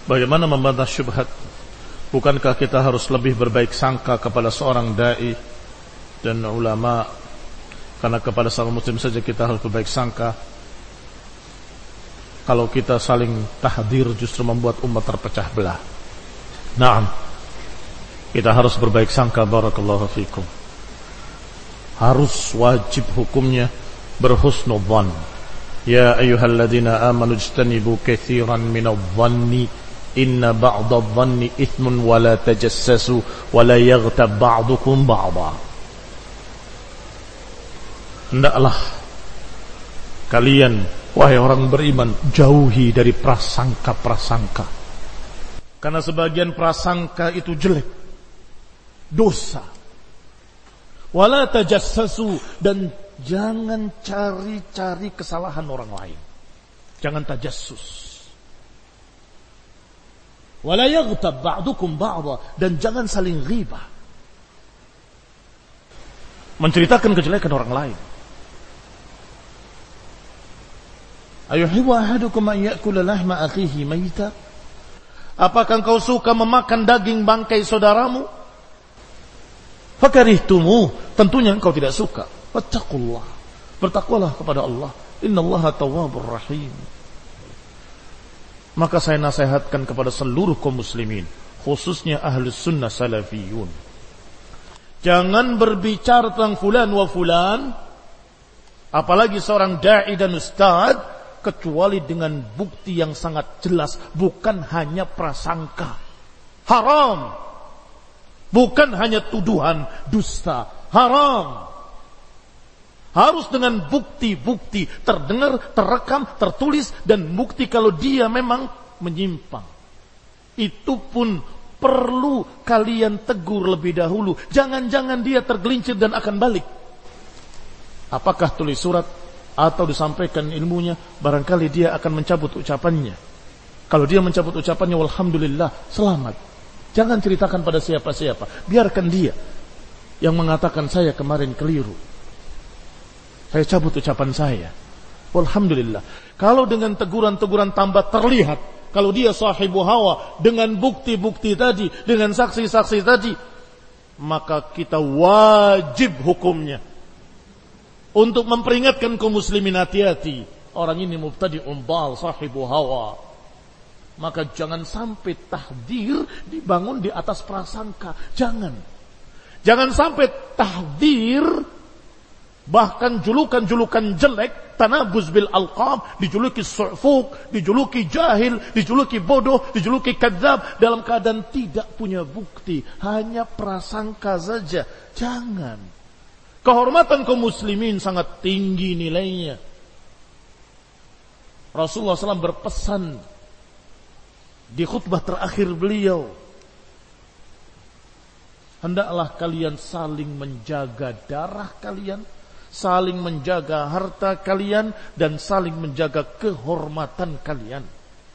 Bagaimana membantah syubhat? Bukankah kita harus lebih berbaik sangka kepada seorang da'i dan ulama? Karena kepada seorang muslim saja kita harus berbaik sangka. Kalau kita saling tahdir justru membuat umat terpecah belah. Naam, kita harus berbaik sangka. Barakallahu fikum. Harus wajib hukumnya berhusnudzan. Ya ayyuhalladzina amanu ijtanibu katsiran minadh-dhanni inna ba'dadh-dhanni ithmun wa la tajassasu wa la yaghtab ba'dukum ba'dha. Hendaklah kalian, wahai orang beriman, jauhi dari prasangka-prasangka. Karena sebagian prasangka itu jelek, dosa. Wala tajassasu, dan jangan cari-cari kesalahan orang lain. Jangan tajassus. Wala yaghtab ba'dukum ba'dha, dan jangan saling ghibah. Menceritakan kejelekan orang lain. Ayuhibbu ahadukum an ya'kula lahma akhihi mayta? Apakah engkau suka memakan daging bangkai saudaramu? Fakarihtumu, tentunya engkau tidak suka. Wattaqullah, bertakwalah kepada Allah. Innallaha tawwabur rahim. Maka saya nasihatkan kepada seluruh kaum muslimin, khususnya ahlus sunnah salafiyun, jangan berbicara tentang fulan wa fulan, apalagi seorang da'i dan ustaz, kecuali dengan bukti yang sangat jelas, bukan hanya prasangka. Haram. Bukan hanya tuduhan dusta. Haram. Harus dengan bukti-bukti terdengar, terekam, tertulis, dan bukti kalau dia memang menyimpang. Itu pun perlu kalian tegur lebih dahulu. Jangan-jangan dia tergelincir dan akan balik. Apakah tulis surat atau disampaikan ilmunya, barangkali dia akan mencabut ucapannya. Kalau dia mencabut ucapannya, walhamdulillah, selamat. Jangan ceritakan pada siapa-siapa. Biarkan dia yang mengatakan saya kemarin keliru, saya cabut ucapan saya. Walhamdulillah. Kalau dengan teguran-teguran tambah terlihat kalau dia sahibu hawa, dengan bukti-bukti tadi, dengan saksi-saksi tadi, maka kita wajib hukumnya untuk memperingatkan kaum muslimin, hati-hati, orang ini mubtadi'un dhal, sahibu hawa. Maka jangan sampai tahdir dibangun di atas prasangka. Jangan sampai tahdir, bahkan julukan-julukan jelek, tanabuz bil alqab, dijuluki su'fuk, dijuluki jahil, dijuluki bodoh, dijuluki kadzab, dalam keadaan tidak punya bukti, hanya prasangka saja. Jangan. Kehormatan kaum muslimin sangat tinggi nilainya. Rasulullah SAW berpesan di khutbah terakhir beliau, hendaklah kalian saling menjaga darah kalian, saling menjaga harta kalian, dan saling menjaga kehormatan kalian.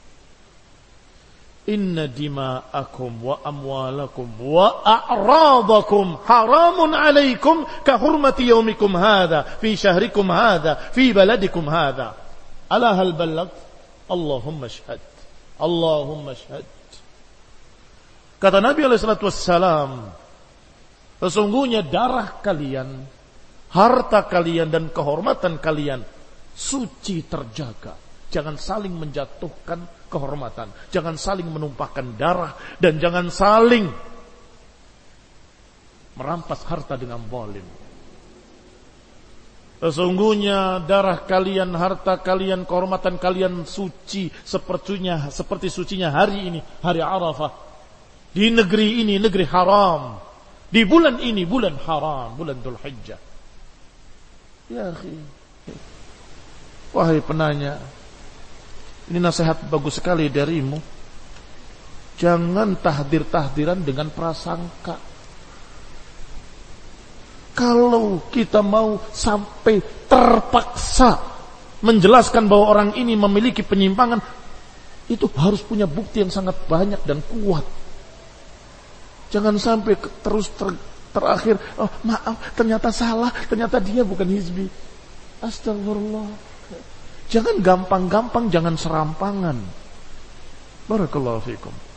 Inna dima'akum wa amwalakum wa a'radakum haramun alaikum ka hurmati yaumikum hadha fi syahrikum hadha fi baladikum hadha. Ala hal balagh? Allahumma syahad. Allahumma syahad. Kata Nabi SAW, sesungguhnya darah kalian, harta kalian, dan kehormatan kalian suci, terjaga. Jangan saling menjatuhkan kehormatan, jangan saling menumpahkan darah, dan jangan saling merampas harta dengan zalim. Sesungguhnya darah kalian, harta kalian, kehormatan kalian suci seperti sucinya hari ini, hari Arafah. Di negeri ini, negeri haram. Di bulan ini, bulan haram, bulan Dzulhijjah. Ya akhi, wahai penanya, ini nasihat bagus sekali darimu. Jangan tahdir-tahdiran dengan prasangka. Kalau kita mau sampai terpaksa menjelaskan bahwa orang ini memiliki penyimpangan, itu harus punya bukti yang sangat banyak dan kuat. Jangan sampai terus terakhir, oh maaf, ternyata salah, ternyata dia bukan hizbi. Astagfirullah. Jangan gampang-gampang, jangan serampangan. Barakallahu fiikum.